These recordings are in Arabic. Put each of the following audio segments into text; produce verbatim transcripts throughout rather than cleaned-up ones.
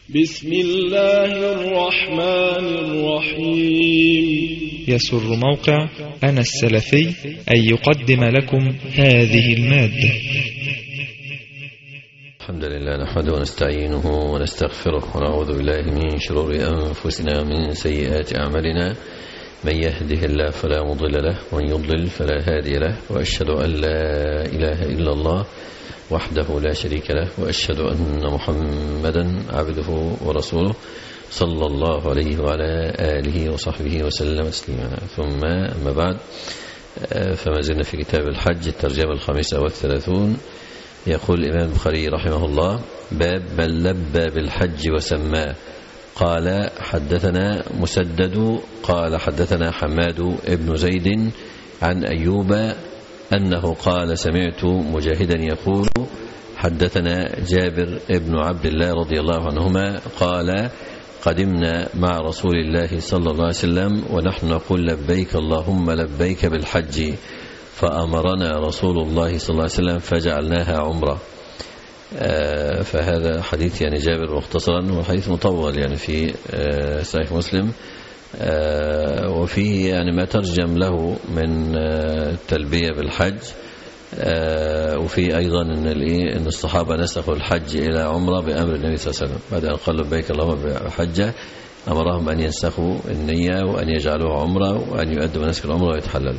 بسم الله الرحمن الرحيم. يسر موقع أنا السلفي أن يقدم لكم هذه المادة. الحمد لله نحمده ونستعينه ونستغفره ونعوذ بالله من شرور أنفسنا ومن سيئات أعمالنا. من يهده الله فلا مضل له ومن يضلل فلا هادي له، وأشهد أن لا إله إلا الله وحده لا شريك له، وأشهد أن محمدا عبده ورسوله صلى الله عليه وعلى آله وصحبه وسلم تسليما. ثم أما بعد، فما زلنا في كتاب الحج الترجمة الخامسة والثلاثون. يقول الإمام البخاري رحمه الله: باب من لبى بالحج وسماه. قال: حدثنا مسدد قال حدثنا حماد بن زيد عن أيوب أنه قال: سمعت مجاهدا يقول: حدثنا جابر بن عبد الله رضي الله عنهما قال: قدمنا مع رسول الله صلى الله عليه وسلم ونحن نقول: لبيك اللهم لبيك بالحج، فأمرنا رسول الله صلى الله عليه وسلم فجعلناها عمرة. آه فهذا حديث يعني جابر مختصرا، وحديث مطول يعني في آه صحيح مسلم، آه وفيه يعني ما ترجم له من آه التلبية بالحج، آه وفي أيضا أن, إن الصحابة نسخوا الحج إلى عمرة بأمر النبي صلى الله عليه وسلم. بعد أن قال لبيك اللهم بحجة أمرهم أن ينسخوا النية وأن يجعلوها عمرة وأن يؤدوا مناسك العمرة ويتحلل.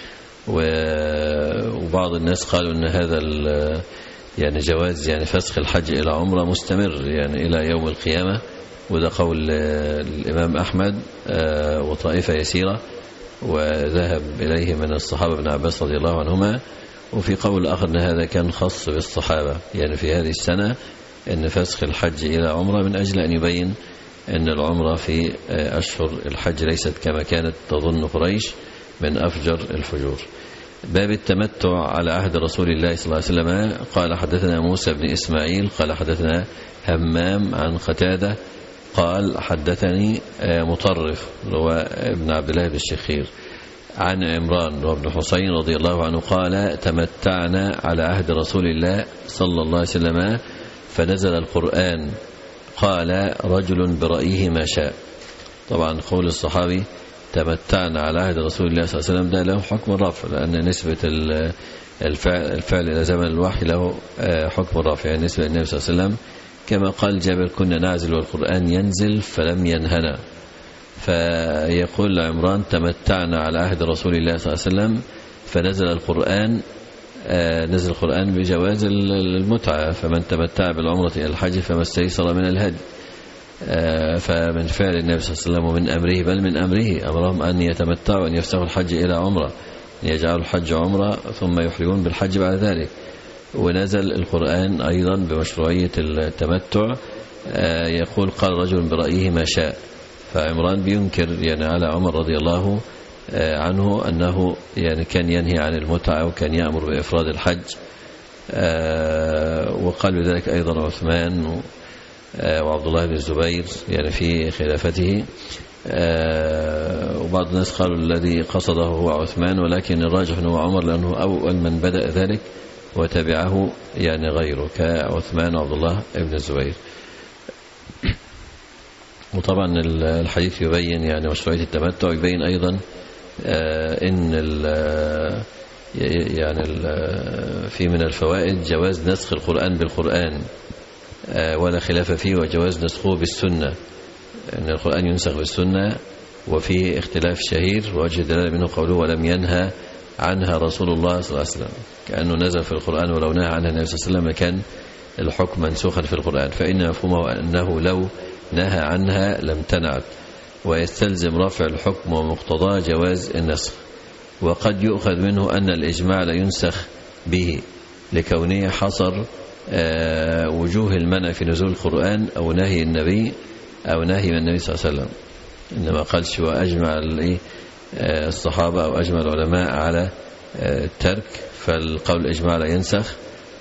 وبعض الناس قالوا أن هذا يعني جواز يعني فسخ الحج إلى عمرة مستمر يعني إلى يوم القيامة، وده قول الإمام أحمد وطائفة يسيرة وذهب إليه من الصحابة ابن عباس رضي الله عنهما. وفي قول آخر أن هذا كان خاص بالصحابة يعني في هذه السنة، أن فسخ الحج إلى عمرة من أجل أن يبين أن العمرة في أشهر الحج ليست كما كانت تظن قريش من أفجر الفجور. باب التمتع على عهد رسول الله صلى الله عليه وسلم. قال: حدثنا موسى بن إسماعيل قال حدثنا همام عن قتادة قال: حدثني مطرف هو ابن عبد الله بن الشخير عن عمران وابن حسين رضي الله عنه قال: تمتعنا على عهد رسول الله صلى الله عليه وسلم فنزل القرآن قال: رجل برأيه ما شاء. طبعا قول الصحابي تمتعنا على عهد رسول الله صلى الله عليه وسلم ده له حكم الرفع، لأن نسبة الفعل, الفعل إلى زمن الوحي له حكم الرفع يعني نسبة للنبي صلى الله عليه وسلم، كما قال جابر: كنا نعزل والقرآن ينزل فلم ينهنا. فيقول عمران: تمتعنا على عهد رسول الله صلى الله عليه وسلم فنزل القرآن نزل القرآن بجواز المتعة، فمن تمتع بالعمرة إلى الحج فما استيسر من الهدي. فمن فعل النبي صلى الله عليه وسلم ومن أمره بل من أمره أمرهم أن يتمتعوا وأن يفسخوا الحج إلى عمرة، أن يجعلوا الحج عمرة ثم يحرمون بالحج بعد ذلك. ونزل القرآن أيضا بمشروعية التمتع، يقول: قال رجل برأيه ما شاء. فعمران بينكر يعني على عمر رضي الله عنه أنه يعني كان ينهي عن المتعة وكان يأمر بإفراد الحج، وقال بذلك أيضا عثمان وعبد الله بن الزبير يعني في خلافته. وبعض الناس قالوا الذي قصده هو عثمان، ولكن الراجح أنه عمر لأنه أول من بدأ ذلك وتبعه يعني غيره كعثمان وعبد الله بن الزبير. وطبعا الحديث يبين يعني مشروعية التمتع، يبين أيضا إن يعني في من الفوائد جواز نسخ القرآن بالقرآن ولا خلاف فيه، وجواز نسخه بالسنة، أن القرآن ينسخ بالسنة. وفيه اختلاف شهير ووجه دلالة منه قوله: ولم ينهى عنها رسول الله صلى الله عليه وسلم، كأنه نزل في القرآن ولو نهى عنها النبي صلى الله عليه وسلم كان الحكم منسوخا في القرآن، فإن مفهومه أنه لو نهى عنها لم تنعت، ويستلزم رفع الحكم ومقتضاه جواز النسخ. وقد يؤخذ منه أن الإجماع لا ينسخ به لكونه حصر وجوه المنع في نزول القرآن أو نهي النبي أو نهي من النبي صلى الله عليه وسلم، إنما قالش وأجمع الصحابة أو أجمع العلماء على الترك، فالقول الإجماع لا ينسخ،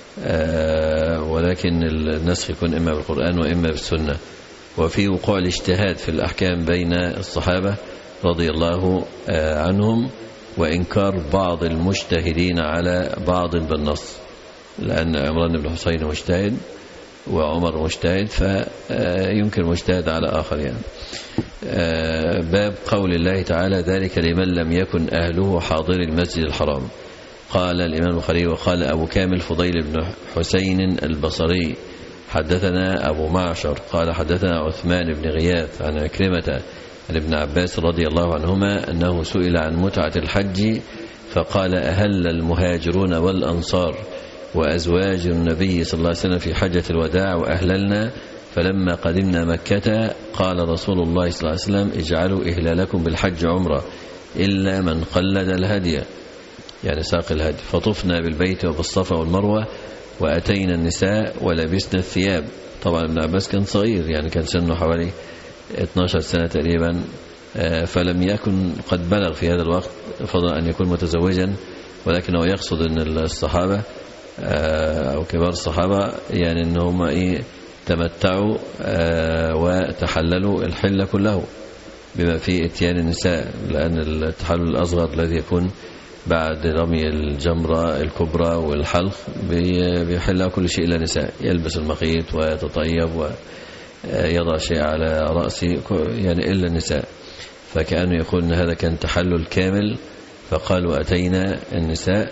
ولكن النسخ يكون إما بالقرآن وإما بالسنة. وفي وقوع الاجتهاد في الأحكام بين الصحابة رضي الله عنهم، وإنكار بعض المجتهدين على بعض بالنص، لأن عمران بن حسين مجتهد وعمر مجتهد فينكر مجتهد على آخر يعني. باب قول الله تعالى ذلك لمن لم يكن أهله حاضر المسجد الحرام. قال الإمام البخاري وقال أبو كامل فضيل بن حسين البصري حدثنا أبو معشر قال حدثنا عثمان بن غياث عن عكرمة عن ابن عباس رضي الله عنهما أنه سئل عن متعة الحج فقال أهل المهاجرون والأنصار وأزواج النبي صلى الله عليه وسلم في حجة الوداع وأهللنا فلما قدمنا مكة قال رسول الله صلى الله عليه وسلم اجعلوا إهلالكم بالحج عمرة إلا من قلد الهدي يعني ساق الهدي فطفنا بالبيت وبالصفا والمروة وأتينا النساء ولبسنا الثياب. طبعا ابن عباس كان صغير يعني كان سنه حوالي اثنتا عشرة سنة تقريبا فلم يكن قد بلغ في هذا الوقت فضلا أن يكون متزوجا ولكنه يقصد أن الصحابة أو كبار الصحابة يعني أنهم إيه تمتعوا وتحللوا الحل كله بما فيه اتيان النساء لأن التحلل الأصغر الذي يكون بعد رمي الجمرة الكبرى والحلق بيحلها كل شيء إلا نساء يلبس المخيط ويتطيب ويضع شيء على رأسه يعني إلا النساء فكأنه يقول أن هذا كان تحلل كامل فقالوا أتينا النساء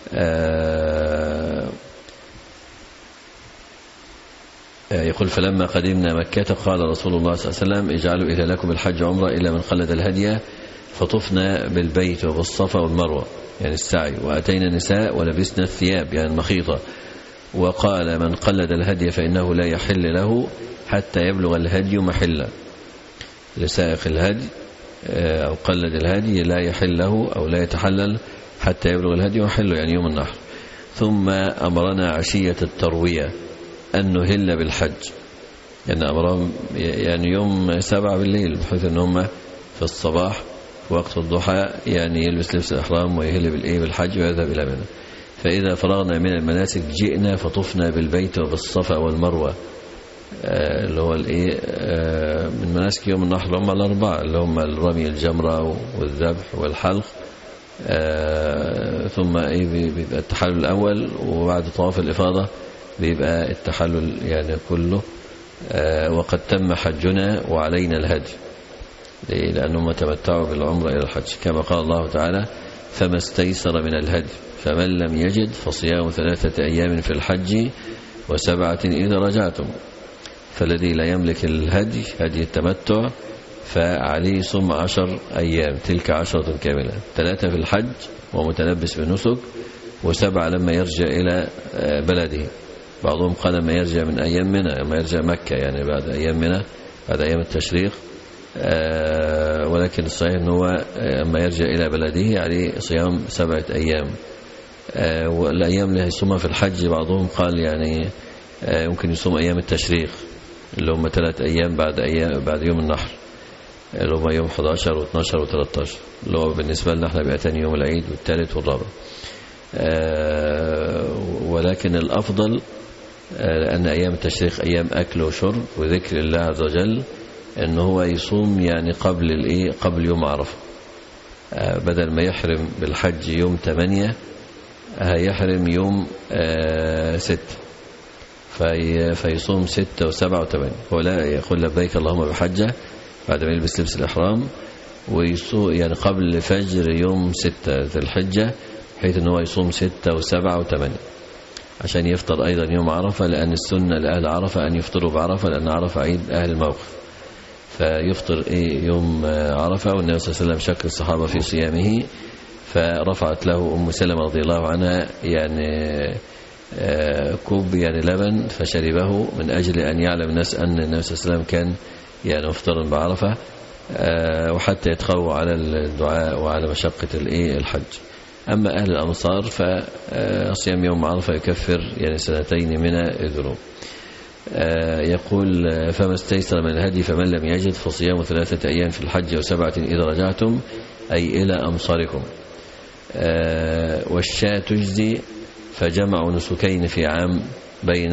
يقول فلما قدمنا مكة قال رسول الله صلى الله عليه وسلم اجعلوا إهلالكم الحج عمرة إلا من قلد الهدي فطفنا بالبيت وبالصفا والمروة يعني السعي وأتينا النساء ولبسنا الثياب يعني المخيطة وقال من قلد الهدي فإنه لا يحل له حتى يبلغ الهدي محله لسائق الهدي أو قلد الهدي لا يحل له أو لا يتحلل حتى يبلغ الهدي محله يعني يوم النحر. ثم أمرنا عشية التروية أن نهل بالحج يعني أمرهم يعني يوم سبعة بالليل بحيث أنهم في الصباح وقت الضحى يعني يلبس لبس الإحرام ويهل بالإيه بالحج ويذهب إلى منى. فإذا فرغنا من المناسك جئنا فطفنا بالبيت وبالصفا والمروة آه اللي هو الإيه آه من مناسك يوم النحر هم الأربعة اللي هم الرمي الجمرة والذبح والحلق آه ثم إيه بيبقى التحلل الأول وبعد طواف الإفاضة بيبقى التحلل يعني كله آه وقد تم حجنا وعلينا الهدي لأنهم تمتعوا بالعمرة إلى الحج كما قال الله تعالى فما استيسر من الهدي فمن لم يجد فصيام ثلاثة أيام في الحج وسبعة إذا رجعتم. فالذي لا يملك الهدي هدي التمتع فعليه صم عشر أيام تلك عشرة كاملة ثلاثة في الحج ومتلبس بالنسك وسبعة لما يرجع إلى بلده. بعضهم قال لما يرجع من أيام منى لما يرجع مكة يعني بعد أيام منى بعد أيام التشريق آه ولكن الصحيح أنه لما يرجع إلى بلده عليه صيام سبعة أيام آه والأيام اللي يصومها في الحج بعضهم قال يعني آه يمكن يصوم أيام التشريق اللي هم ثلاث أيام بعد أيام بعد يوم النحر اللي هم يوم أحد عشر واثني عشر وثلاثة عشر اللي هو بالنسبة لنا احنا بقى تاني يوم العيد والثالث والرابع آه ولكن الأفضل آه أن أيام التشريق أيام أكل وشرب وذكر الله عز وجل أنه هو يصوم يعني قبل الإيه قبل يوم عرفة آه بدل ما يحرم بالحج يوم ثمانية هيحرم يوم آه ستة في في ستة وسبعة وثمانية ولا يقول لبيك اللهم بحجة بعد ما يلبس لبس الإحرام ويصوم يعني قبل فجر يوم ستة ذي الحجة حيث أنه يصوم ستة وسبعة وثمانية عشان يفطر أيضا يوم عرفة لأن السنة لأهل عرفة أن يفطروا بعرفة لأن عرفة عيد أهل الموقف فيفطر إيه يوم عرفة والنبي صلى الله عليه وسلم شك الصحابة في صيامه فرفعت له أم سلمة رضي الله عنها يعني كوب يعني لبن فشربه من أجل أن يعلم الناس أن النبي صلى الله عليه وسلم كان يعني مفطرا بعرفة وحتى يتقوى على الدعاء وعلى مشقة الحج. أما أهل الأمصار فصيام يوم عرفة يكفر يعني سنتين من الذنوب. يقول فما استيسر من الهدي فمن لم يجد فصيام ثلاثة أيام في الحج وسبعة إذا رجعتم أي إلى أمصاركم. والشاة تجزي فجمعوا نسكين في عام بين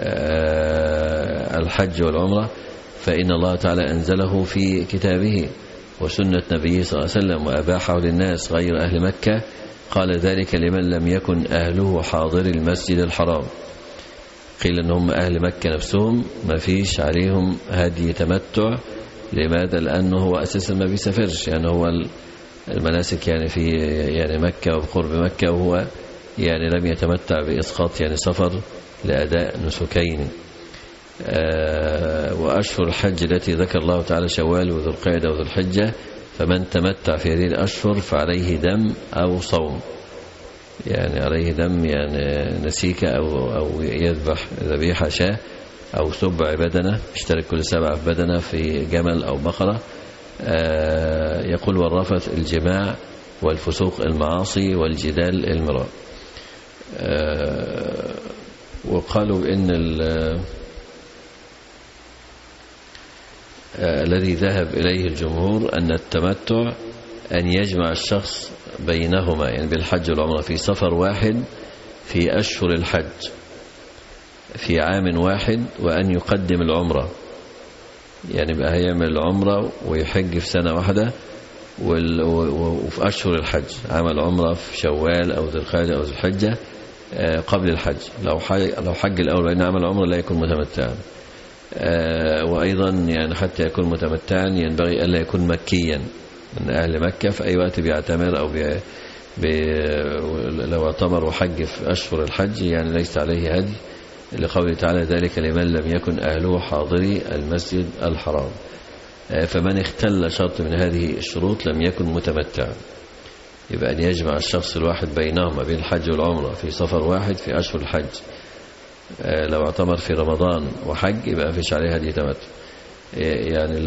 الحج والعمرة فإن الله تعالى أنزله في كتابه وسنة نبيه صلى الله عليه وسلم وأباحه للناس غير أهل مكة قال ذلك لمن لم يكن أهله حاضر المسجد الحرام. قيل ان هم اهل مكة نفسهم ما فيش عليهم هدي تمتع. لماذا؟ لانه هو اساسا ما بيسافرش، يعني هو المناسك يعني في يعني مكة وقرب مكة، وهو يعني لم يتمتع بإسقاط يعني سفر لأداء نسكين. وأشهر الحج التي ذكر الله تعالى شوال وذو القعدة وذو الحجة، فمن تمتع في هذه الأشهر فعليه دم أو صوم، يعني عليه دم يعني نسيكة أو, أو يذبح ذبيحة شاة أو سبع بدنة، اشترك كل سبعة في بدنة في جمل أو بقرة. يقول والرفث الجماع والفسوق المعاصي والجدال المراء. وقالوا إن الذي ذهب إليه الجمهور أن التمتع أن يجمع الشخص بينهما، يعني بالحج والعمرة في سفر واحد في أشهر الحج في عام واحد، وأن يقدم العمرة، يعني بقى هيعمل العمرة ويحج في سنة واحدة وفي أشهر الحج، عمل عمرة في شوال أو ذي القعدة أو ذي الحجة قبل الحج. لو حج, لو حج الأول وإن عمل عمرة لا يكون متمتعا. وأيضا يعني حتى يكون متمتعا ينبغي ألا يكون مكيا من أهل مكة في أي وقت بيعتمر أو بي بي لو اعتمر وحج في أشهر الحج يعني ليس عليه هدي، لقوله تعالى ذلك لمن لم يكن أهله حاضري المسجد الحرام. فمن اختل شرط من هذه الشروط لم يكن متمتعا. يبقى أن يجمع الشخص الواحد بينهما بين الحج والعمرة في سفر واحد في أشهر الحج. لو اعتمر في رمضان وحج يبقى فيش عليه هدي تمتع. يعني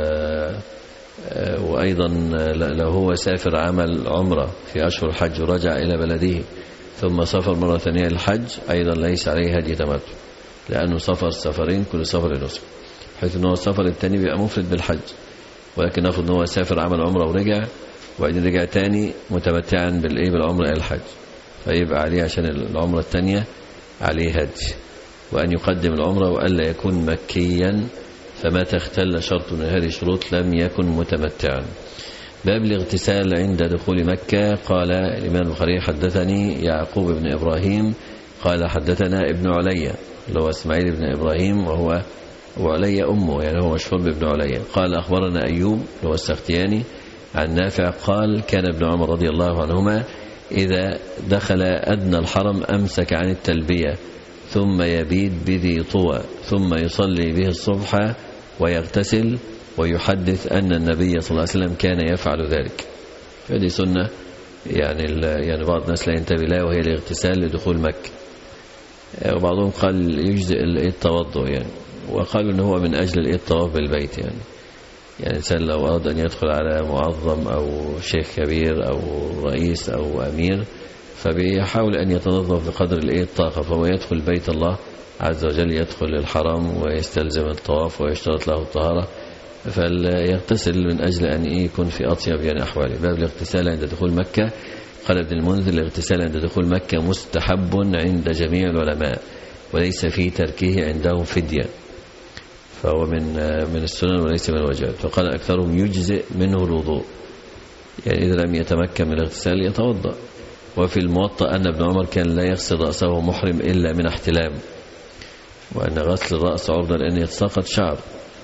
وأيضا لو هو سافر عمل عمرة في أشهر الحج ورجع إلى بلده ثم سافر مرة ثانية للحج أيضا ليس عليه هدي تمتع، لأنه سفر سفرين كل سفر نسك، حيث أنه السفر الثاني بيبقى مفرد بالحج، ولكن نفرض أنه سافر عمل عمرة ورجع وبعدين رجع تاني متمتعا بالإيه بالعمرة إلى الحج، فيبقى عليه عشان العمرة الثانية عليه هدي. وأن يقدم العمرة وألا يكون مكيا، فمتى اختل شرط من هذه الشروط لم يكن متمتعا. باب الاغتسال عند دخول مكة. قال الإمام البخاري حدثني يعقوب بن إبراهيم قال حدثنا ابن علي اللي هو اسماعيل بن إبراهيم وهو وعلي أمه يعني هو مشهور بابن علي. قال أخبرنا أيوب اللي هو السختياني عن نافع قال كان ابن عمر رضي الله عنهما إذا دخل أدنى الحرم أمسك عن التلبية ثم يبيت بذي طوى ثم يصلي به الصبح ويغتسل ويحدث أن النبي صلى الله عليه وسلم كان يفعل ذلك. هذه سنة يعني يعني بعض الناس لا ينتبه لها، وهي الاغتسال لدخول مكة. وبعضهم قال يجزئ التوضؤ يعني، وقالوا إن هو من أجل الطواف بالبيت يعني يعني الإنسان لو أراد أن يدخل على معظم أو شيخ كبير أو رئيس أو أمير فبيحاول أن يتنظف بقدر الطاقة، فهو يدخل بيت الله عز وجل، يدخل الحرم ويستلزم الطواف ويشترط له الطهارة، فليغتسل من أجل أن يكون في أطيب يعني أحواله. باب الاغتسال عند دخول مكة. قال ابن المنذر الاغتسال عند دخول مكة مستحب عند جميع العلماء وليس في تركه عندهم فدية، فهو من من السنن وليس من الواجبات. فقال أكثرهم يجزئ منه الوضوء، يعني إذا لم يتمكن من الاغتسال يتوضأ. وفي الموطأ أن ابن عمر كان لا يغسل رأسه محرم إلا من احتلام، وأن غسل الرأس عرضة لأن يتساقط شعر،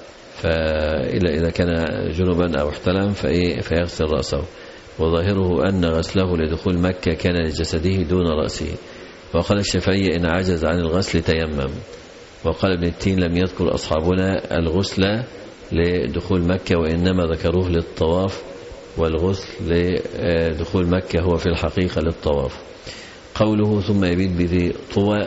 فإلا إذا كان جنبا أو احتلم فإيه فيغسل رأسه. وظاهره أن غسله لدخول مكة كان لجسده دون رأسه. وقال الشافعي إن عجز عن الغسل تيمم. وقال ابن التين لم يذكر أصحابنا الغسل لدخول مكة، وإنما ذكروه للطواف، والغسل لدخول مكة هو في الحقيقة للطواف. قوله ثم يبيت بذي طوى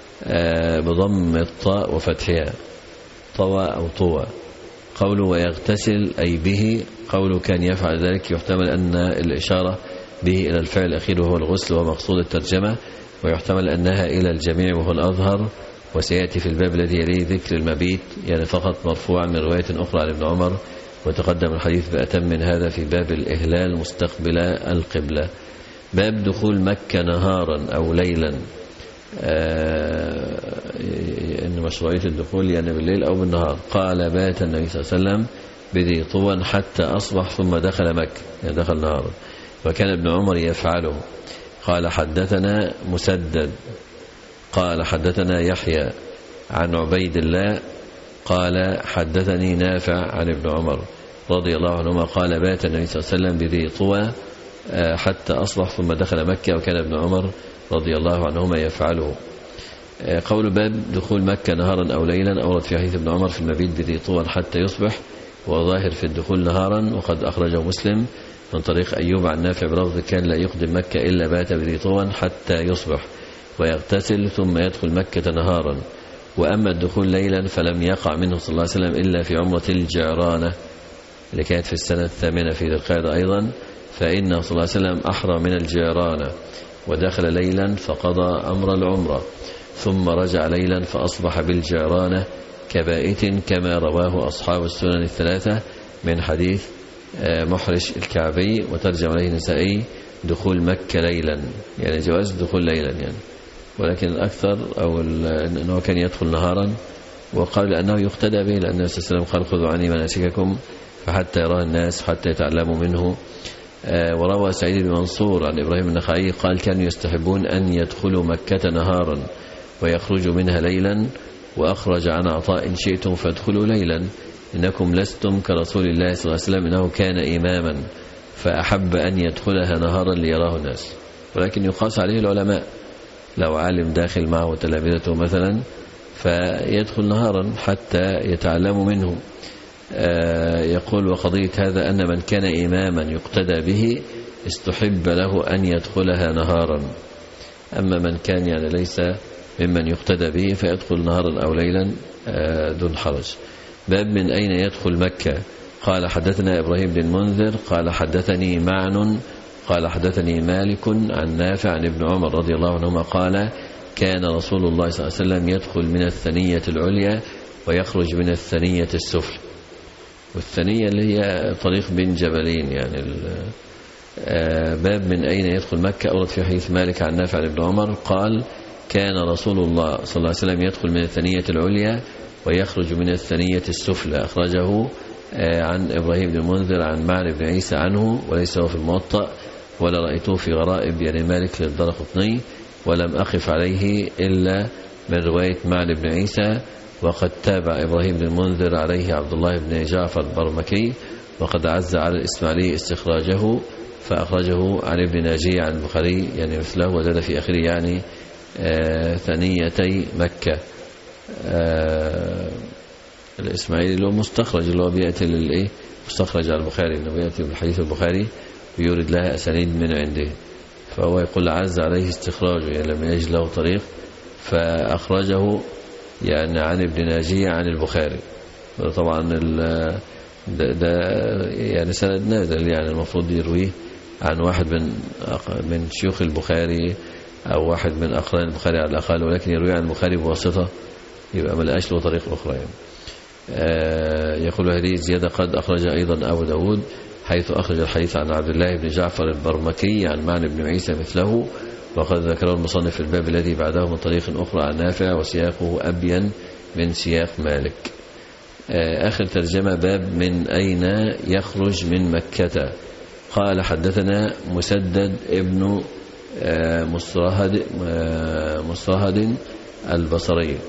بضم الطاء وفتحها طوى أو طوى. قوله ويغتسل أي به، قوله كان يفعل ذلك يحتمل أن الإشارة به إلى الفعل الأخير وهو الغسل ومقصود الترجمة، ويحتمل أنها إلى الجميع وهو الأظهر. وسيأتي في الباب الذي يليه ذكر المبيت يعني فقط مرفوعا من رواية أخرى عن ابن عمر، وتقدم الحديث بأتم من هذا في باب الإهلال مستقبل القبلة. باب دخول مكة نهارا أو ليلا. آه إن مشروعية الدخول يعني بالليل أو بالنهار. قال بات النبي صلى الله عليه وسلم بذي طوى حتى أصبح ثم دخل مكة، يعني دخل نهارا، وكان ابن عمر يفعله. قال حدثنا مسدد قال حدثنا يحيى عن عبيد الله قال حدثني نافع عن ابن عمر رضي الله عنهما قال بات النبي صلى الله عليه وسلم بذي طوى حتى أصبح ثم دخل مكة وكان ابن عمر رضي الله عنهما يفعله. قول باب دخول مكة نهارا أو ليلا أورد في حديث ابن عمر في المبيت بذي طوى حتى يصبح، وظاهر في الدخول نهارا، وقد أخرجه مسلم من طريق أيوب عن نافع بلفظ كان لا يقدم مكة إلا بات بذي طوى حتى يصبح ويغتسل ثم يدخل مكة نهارا. وأما الدخول ليلا فلم يقع منه صلى الله عليه وسلم إلا في عمرة الجعرانة اللي كانت في السنة الثامنة في ذي القعدة أيضا، فإنه صلى الله عليه وسلم أحرى من الجعرانة ودخل ليلا فقضى أمر العمرة ثم رجع ليلا فأصبح بالجعرانة كبائت كما رواه أصحاب السنن الثلاثة من حديث محرش الكعبي، وترجم عليه النسائي دخول مكة ليلا، يعني جواز دخول ليلا يعني، ولكن الأكثر أو أنه كان يدخل نهارا، وقال أنه يقتدى به لأن النبي صلى الله عليه وسلم قال خذوا عني مناسككم فحتى يراه الناس حتى يتعلموا منه. وروى سعيد بن منصور عن إبراهيم النخعي قال كانوا يستحبون أن يدخلوا مكة نهارا ويخرجوا منها ليلا، وأخرج عن عطاء شئتم فادخلوا ليلا إنكم لستم كرسول الله صلى الله عليه وسلم إنه كان إماما فأحب أن يدخلها نهارا ليراه الناس. ولكن يقاس عليه العلماء، لو عالم داخل معه تلامذته مثلا فيدخل نهارا حتى يتعلموا منه. يقول وقضية هذا أن من كان إماما يقتدى به استحب له أن يدخلها نهارا، أما من كان يعني ليس ممن يقتدى به فيدخل نهارا أو ليلا دون حرج. باب من أين يدخل مكة. قال حدثنا إبراهيم بن منذر قال حدثني معن قال حدثني مالك عن نافع عن ابن عمر رضي الله عنهما قال كان رسول الله صلى الله عليه وسلم يدخل من الثنية العليا ويخرج من الثنية السفلى، والثنية اللي هي طريق بين جبلين يعني. باب من أين يدخل مكة. أورد في حديث مالك عن نافع عن ابن عمر قال كان رسول الله صلى الله عليه وسلم يدخل من الثنية العليا ويخرج من الثنية السفلى. أخرجه عن إبراهيم بن المنذر عن معن بن عيسى عنه، وليس هو في الموطأ ولا رأيته في غرائب يعني مالك للدرقطني، ولم أقف عليه إلا من رواية معن بن عيسى، وقد تابع إبراهيم بن المنذر عليه عبد الله بن جعفر البرمكي، وقد عز على الإسماعيلي استخراجه فأخرجه عن ابن ناجي عن البخاري يعني مثله، وزاد في آخره يعني آه ثنيتي مكة. آه الإسماعيلي اللي هو مستخرج اللي هو بيأتي للإيه مستخرج على البخاري، إنه بيأتي بالحديث البخاري ويورد لها أسانيد من عنده، فهو يقول عز عليه استخراجه يعني لم يجد له طريق فأخرجه يعني عن ابن ناجي عن البخاري. طبعا ده, ده يعني سند نازل يعني المفروض يرويه عن واحد من من شيوخ البخاري أو واحد من أقران البخاري على الأقل، ولكن يروي عن البخاري بواسطة يبقى ما لقاش له طريق أخرى يعني. آه يقول هذه زيادة قد أخرج أيضا أبو داود حيث أخرج الحديث عن عبد الله بن جعفر البرمكي عن معن بن عيسى مثله، وقد ذكره المصنف في الباب الذي بعده من طريق أخرى عن نافع وسياقه أبين من سياق مالك. آه آخر ترجمة باب من أين يخرج من مكة. قال حدثنا مسدد ابن آه مصرهد, آه مصرهد البصري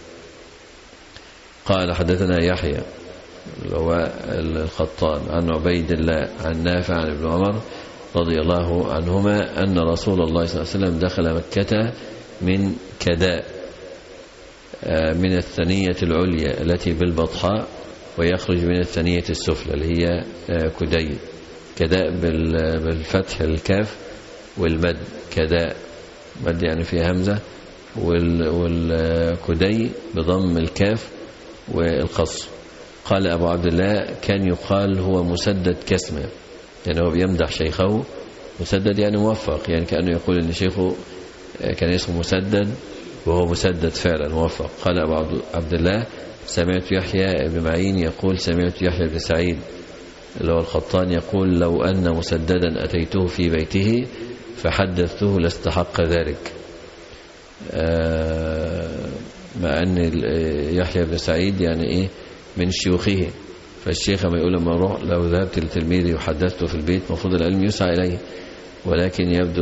قال حدثنا يحيى اللي هو الخطان عن عبيد الله عن نافع عن ابن عمر رضي الله عنهما أن رسول الله صلى الله عليه وسلم دخل مكة من كداء من الثنية العليا التي بالبطحاء ويخرج من الثنية السفلى اللي هي كدي. كداء بالفتح الكاف والمد كداء مد يعني فيها همزة، والكدي بضم الكاف والقصر. قال أبو عبد الله كان يقال هو مسدد كسمة، يعني هو بيمدح شيخه مسدد يعني موفق، يعني كأنه يقول أن شيخه كان اسمه مسدد وهو مسدد فعلا موفق. قال أبو عبد الله سمعت يحيى بن معين يقول سمعت يحيى بن سعيد اللي هو الخطان يقول لو أن مسددا أتيته في بيته فحدثته لاستحق ذلك. مع أن يحيى بن سعيد يعني إيه من شيوخه، فالشيخ ما يقول لما أروح لو ذهبت لتلميذي وحدثته في البيت مفروض العلم يسعى إليه، ولكن يبدو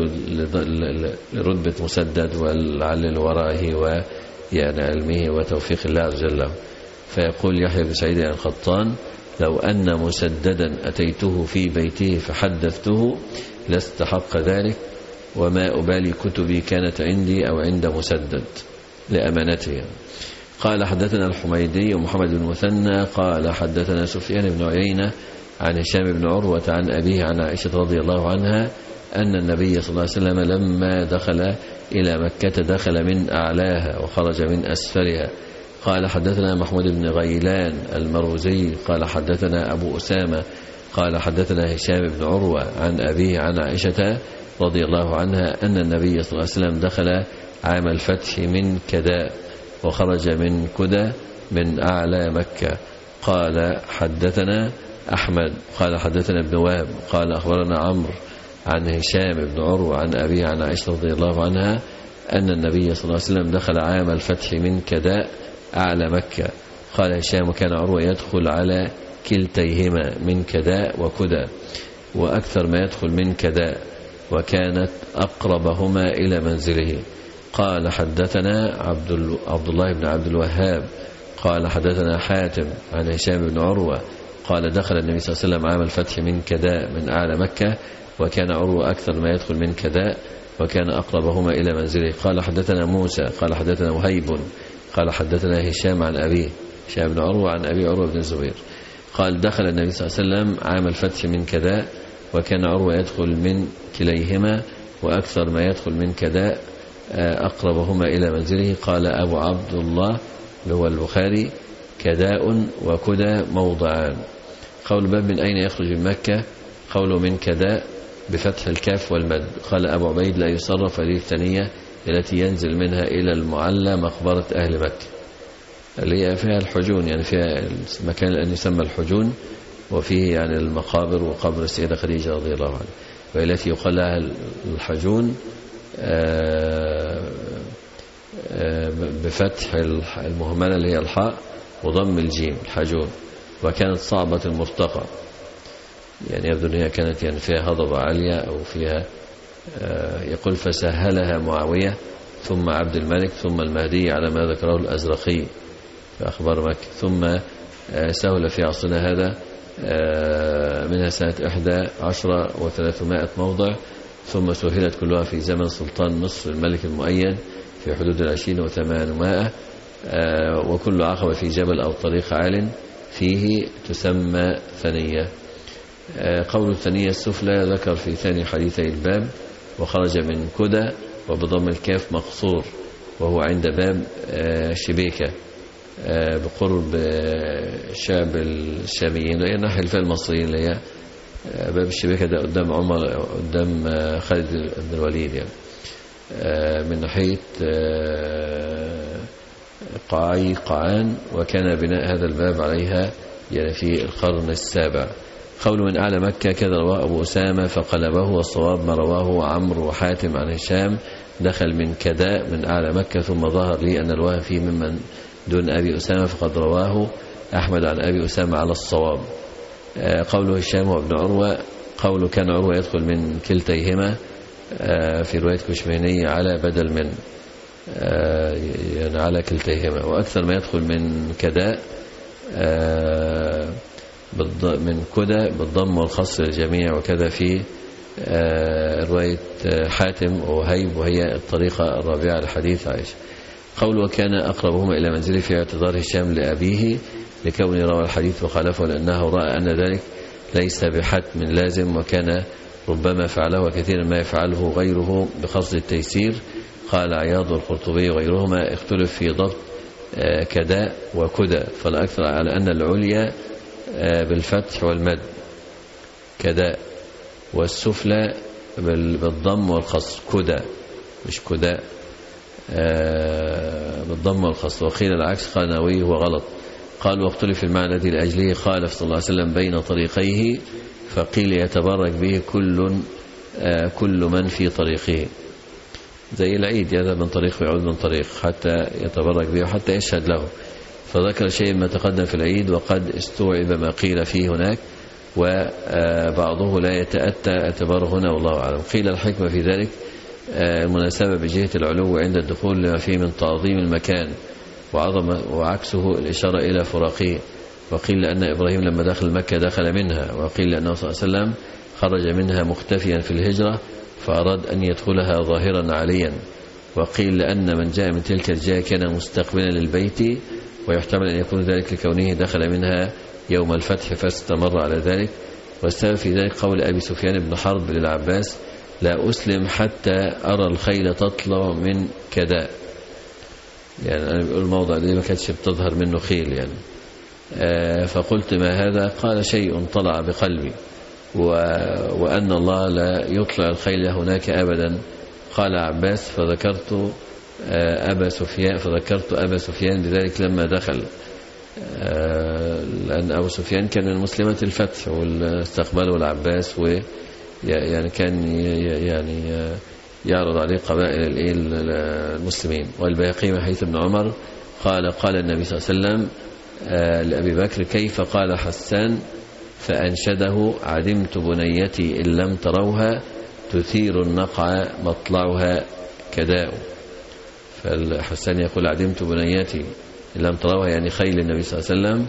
لرتبة مسدد ولعل لورائه ويعني علمه وتوفيق الله عز وجل. فيقول يحيى بن سعيد القطان: لو أن مسددا أتيته في بيته فحدثته لاستحق ذلك، وما أبالي كتبي كانت عندي أو عند مسدد لأمانته. قال حدثنا الحميدي ومحمد بن مثنى قال حدثنا سفيان بن عيينة عن هشام بن عروة عن أبيه عن عائشة رضي الله عنها أن النبي صلى الله عليه وسلم لما دخل إلى مكة دخل من أعلاها وخرج من أسفلها. قال حدثنا محمود بن غيلان المروزي قال حدثنا أبو أسامة قال حدثنا هشام بن عروة عن أبيه عن عائشة رضي الله عنها أن النبي صلى الله عليه وسلم دخل عام الفتح من كداء وخرج من كدى من أعلى مكة. قال حدثنا أحمد قال حدثنا ابن وهب قال أخبرنا عمرو عن هشام بن عروة عن أبيه عن عائشة رضي الله عنها أن النبي صلى الله عليه وسلم دخل عام الفتح من كداء أعلى مكة. قال هشام: كان عروة يدخل على كلتيهما من كداء وكدى، وأكثر ما يدخل من كداء، وكانت أقربهما إلى منزله. قال حدثنا عبد, عبد الله بن عبد الوهاب قال حدثنا حاتم عن هشام بن عروة قال دخل النبي صلى الله عليه وسلم عام الفتح من كداء من أعلى مكة، وكان عروة أكثر ما يدخل من كداء، وكان أقربهما إلى منزله. قال حدثنا موسى قال حدثنا وهيب قال حدثنا هشام عن أبيه هشام بن عروة عن أبي عروة بن الزبير قال دخل النبي صلى الله عليه وسلم عام الفتح من كداء، وكان عروة يدخل من كليهما، وأكثر ما يدخل من كداء أقربهما إلى منزله. قال أبو عبد الله اللي هو البخاري: كداء وكدى موضعان. قول باب من أين يخرج من مكة؟ قوله من كداء بفتح الكاف والمد. قال أبو عبيد: لا يصرف هذه الثانية التي ينزل منها إلى المعلى مقبرة أهل مكة، اللي هي فيها الحجون، يعني فيها المكان الذي يسمى الحجون، وفيه يعني المقابر وقبر السيدة خديجة رضي الله عنها، والتي يقال لها الحجون بفتح المهملة اللي هي الحاء وضم الجيم الحجون، وكانت صعبة المرتقى، يعني يبدو أنها كانت يعني فيها هضبة عالية أو فيها يقول فسهلها معاوية ثم عبد الملك ثم المهدي على ما ذكره الأزرقي في أخبار مكة، ثم سهل في عصرنا هذا منها سنة إحدى عشرة وثلاثمائة موضع، ثم سهلت كلها في زمن سلطان مصر الملك المؤيد في حدود العشرين وثمانمائة، وكل عقبة في جبل أو طريق عال فيه تسمى ثنية. قول الثنية السفلى ذكر في ثاني حديثي الباب: وخرج من كدى وبضم الكاف مقصور، وهو عند باب شبيكة بقرب شعب الشاميين، اللي هي ناحية الفئة المصريين، اللي هي باب الشبيكة ده قدام عمر قدام خالد بن الوليد، يعني من ناحية قاعي قاعان، وكان بناء هذا الباب عليها يعني في القرن السابع. قول من أعلى مكة كذا رواه أبو أسامة فقلبه، والصواب ما رواه عمرو وحاتم عن هشام: دخل من كداء من أعلى مكة، ثم ظهر لي أن الوهم فيه ممن دون أبي أسامة، فقد رواه أحمد عن أبي أسامة على الصواب. قوله هشام وابن عروة، قوله كان عروة يدخل من كلتيهما في رواية كشمينية على بدل من، يعني على كلتيهما، وأكثر ما يدخل من كداء من كدى بالضم والخص للجميع، وكذا في رواية حاتم وهيب، وهي الطريقة الرابعة لحديث عائشة. قول وكان أقربهما إلى منزله في اعتذار هشام لأبيه لكونه روى الحديث وخالفه، لأنه رأى أن ذلك ليس بحتم لازم، وكان ربما فعله وكثيرا ما يفعله غيره بقصد التيسير. قال عياض والقرطبي وغيرهما: اختلف في ضبط كداء وكدى، فالأكثر على أن العليا بالفتح والمد كداء، والسفلى بالضم والخصر كدى، مش كداء بالضم والخصر. وقيل العكس، قال نووي هو غلط. قال واختلف المعنى الذي لأجله خالف صلى الله عليه وسلم بين طريقيه، فقيل يتبرك به كل كل من في طريقه، زي العيد يذهب من طريق ويعود من طريق حتى يتبرك به وحتى يشهد له. فذكر شيء ما تقدم في العيد، وقد استوعب ما قيل فيه هناك، وبعضه لا يتأتى اعتباره هنا والله أعلم. قيل الحكمة في ذلك المناسبة بجهة العلو عند الدخول لما فيه من تعظيم المكان وعظمة، وعكسه الإشارة إلى فراقه. وقيل لأن إبراهيم لما دخل مكة دخل منها، وقيل لأنه صلى الله عليه وسلم خرج منها مختفيا في الهجرة فأراد أن يدخلها ظاهرا عليا. وقيل لأن من جاء من تلك الجهة كان مستقبلا للبيت، ويحتمل أن يكون ذلك لكونه دخل منها يوم الفتح فاستمر على ذلك. والسبب في ذلك قول أبي سفيان بن حرب للعباس: لا أسلم حتى أرى الخيل تطلع من كداء. يعني أنا بقول الموضع دي ما كانتش بتظهر منه خيل يعني. آه فقلت: ما هذا؟ قال: شيء طلع بقلبي، وأن الله لا يطلع الخيل هناك أبدا. قال عباس: فذكرت أبا سفيان فذكرت أبا سفيان بذلك لما دخل، لأن أبو سفيان كان من مسلمة الفتح واستقبله العباس، ويعني كان يعني يعرض عليه قبائل المسلمين. والبيهقي من حديث ابن عمر قال: قال النبي صلى الله عليه وسلم لأبي بكر: كيف قال حسان؟ فأنشده: عدمت بنيتي إن لم تروها تثير النقع مطلعها كداء. فالحسان يقول: عدمت بنيتي إن لم تروها، يعني خيل النبي صلى الله عليه وسلم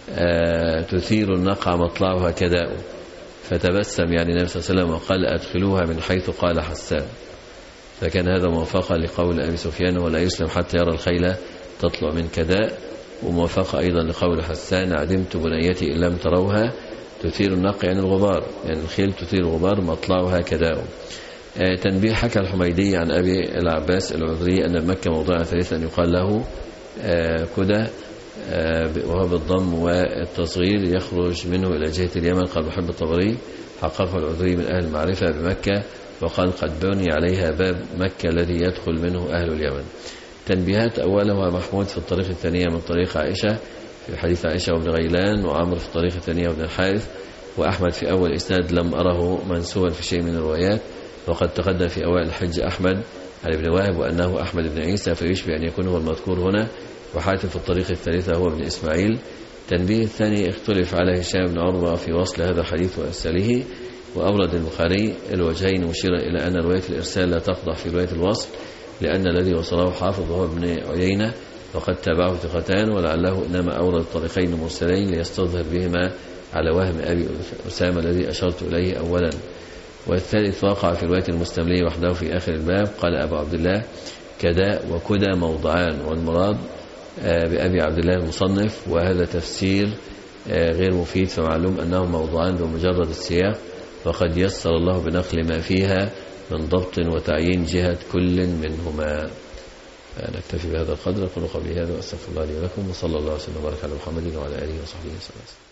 تثير النقع مطلعها كداء. فتبسم يعني النبي صلى الله عليه وسلم وقال: أدخلوها من حيث قال حسان. فكان هذا موافقة لقول أبي سفيان: ولا يسلم حتى يرى الخيل تطلع من كداء، وموافقة أيضا لقول حسان: عدمت بنيتي إن لم تروها تثير النقع، يعني الغبار، يعني الخيل تثير الغبار مطلعها كداء. آه تنبيه: حكى الحميدي عن أبي العباس العذري أن مكة موضع ثالثا يقال له آه كدى، آه وهو بالضم والتصغير، يخرج منه إلى جهة اليمن. قال محب الطبري: حققه العذري من أهل المعرفة بمكة، وقال: قد بني عليها باب مكة الذي يدخل منه أهل اليمن. تنبيهات: أولها محمود في الطريق الثانية من طريق عائشة في حديث عائشة وابن غيلان، وعمر في الطريق الثانية وابن الحارث، وأحمد في أول إسناد لم أره منسوبا في شيء من الروايات. وقد تقدم في أوائل الحج أحمد عن ابن واهب وأنه أحمد بن عيسى، فيشبه أن يكون هو المذكور هنا. وحاتم في الطريق الثالثة هو ابن إسماعيل. تنبيه الثاني: اختلف على هشام بن عروة في وصل هذا الحديث وأرساله، وأورد البخاري الوجهين مشيرا إلى أن رواية الإرسال لا تقضح في رواية الوصل، لأن الذي وصله حافظ هو ابن عيينة، وقد تابعه ثقتان، ولعله إنما أورد الطريقين مرسلين ليستظهر بهما على وهم أبي أسامة الذي أشرت إليه أولا. والثالث وقع في رواية المستملي وحده في آخر الباب. قال أبو عبد الله: كداء وكدى موضعان، والمراد بأبي عبد الله المصنف، وهذا تفسير غير مفيد، فمعلوم أنه موضعان بمجرد السياق، وقد يسر الله بنقل ما فيها من ضبط وتعيين جهة كل منهما. نكتفي بهذا القدر. أقول قولي هذا وأستغفر الله لي ولكم، وصلى الله وسلم وبارك على محمد وعلى آله وصحبه وسلم.